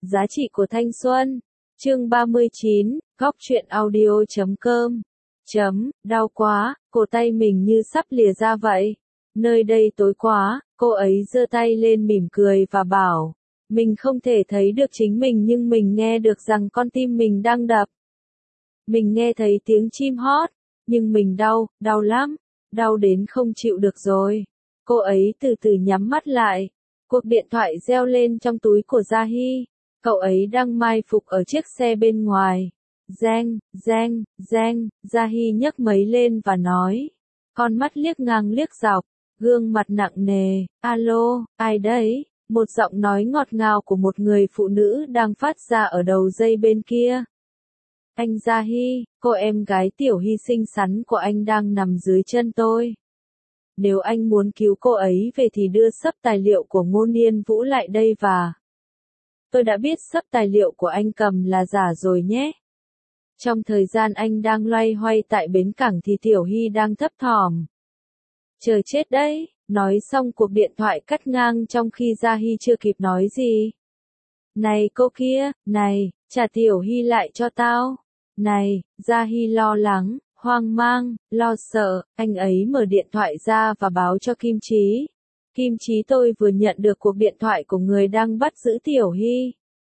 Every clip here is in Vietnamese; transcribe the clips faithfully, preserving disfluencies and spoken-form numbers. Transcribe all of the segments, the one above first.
Giá trị của thanh xuân. Chương ba mươi chín, góc truyện audio chấm com. Chấm, đau quá, cổ tay mình như sắp lìa ra vậy. Nơi đây tối quá, cô ấy giơ tay lên mỉm cười và bảo. Mình không thể thấy được chính mình nhưng mình nghe được rằng con tim mình đang đập. Mình nghe thấy tiếng chim hót, nhưng mình đau, đau lắm, đau đến không chịu được rồi. Cô ấy từ từ nhắm mắt lại. Cuộc điện thoại reo lên trong túi của Gia-hi. Cậu ấy đang mai phục ở chiếc xe bên ngoài. Giang, Giang, Giang, Gia-hi nhấc máy lên và nói. Con mắt liếc ngang liếc dọc, gương mặt nặng nề. Alo, ai đấy? Một giọng nói ngọt ngào của một người phụ nữ đang phát ra ở đầu dây bên kia. Anh Gia-hi, cô em gái Tiểu Hy xinh xắn của anh đang nằm dưới chân tôi. Nếu anh muốn cứu cô ấy về thì đưa sấp tài liệu của Ngô Niên Vũ lại đây và... Tôi đã biết sấp tài liệu của anh cầm là giả rồi nhé. Trong thời gian anh đang loay hoay tại bến cảng thì Tiểu Hy đang thấp thỏm. Chờ chết đấy, nói xong cuộc điện thoại cắt ngang trong khi Gia-hi chưa kịp nói gì. Này cô kia, này, trả Tiểu Hy lại cho tao. Này, Gia-hi lo lắng, hoang mang, lo sợ, anh ấy mở điện thoại ra và báo cho Kim Chí. Kim Chí tôi vừa nhận được cuộc điện thoại của người đang bắt giữ Tiểu Hy.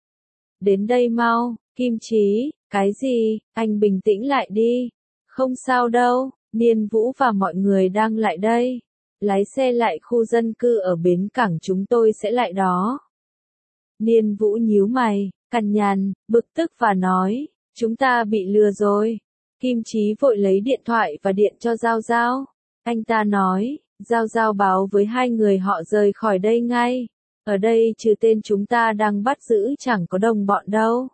Đến đây mau, Kim Chí, cái gì, anh bình tĩnh lại đi. Không sao đâu, Niên Vũ và mọi người đang lại đây. Lái xe lại khu dân cư ở bến cảng chúng tôi sẽ lại đó. Niên Vũ nhíu mày, cằn nhằn, bực tức và nói, chúng ta bị lừa rồi. Kim Chí vội lấy điện thoại và điện cho Giao Giao. Anh ta nói, Giao Giao báo với hai người họ rời khỏi đây ngay. Ở đây trừ tên chúng ta đang bắt giữ chẳng có đồng bọn đâu.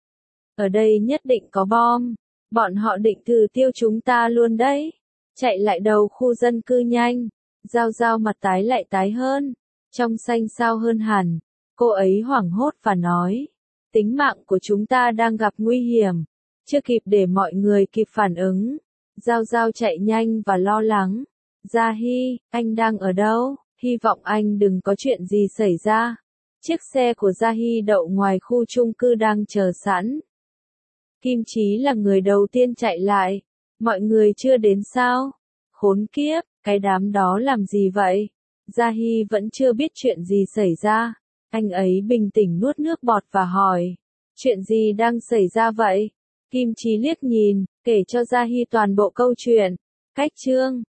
Ở đây nhất định có bom. Bọn họ định thử tiêu chúng ta luôn đấy. Chạy lại đầu khu dân cư nhanh. Giao Giao mặt tái lại tái hơn. Trong xanh xao hơn hẳn. Cô ấy hoảng hốt và nói. Tính mạng của chúng ta đang gặp nguy hiểm. Chưa kịp để mọi người kịp phản ứng. Giao Giao chạy nhanh và lo lắng. Gia-hi, anh đang ở đâu? Hy vọng anh đừng có chuyện gì xảy ra. Chiếc xe của Gia-hi đậu ngoài khu chung cư đang chờ sẵn. Kim Chí là người đầu tiên chạy lại. Mọi người chưa đến sao? Khốn kiếp, cái đám đó làm gì vậy? Gia-hi vẫn chưa biết chuyện gì xảy ra. Anh ấy bình tĩnh nuốt nước bọt và hỏi. Chuyện gì đang xảy ra vậy? Kim Chí liếc nhìn, kể cho Gia-hi toàn bộ câu chuyện. Cách chương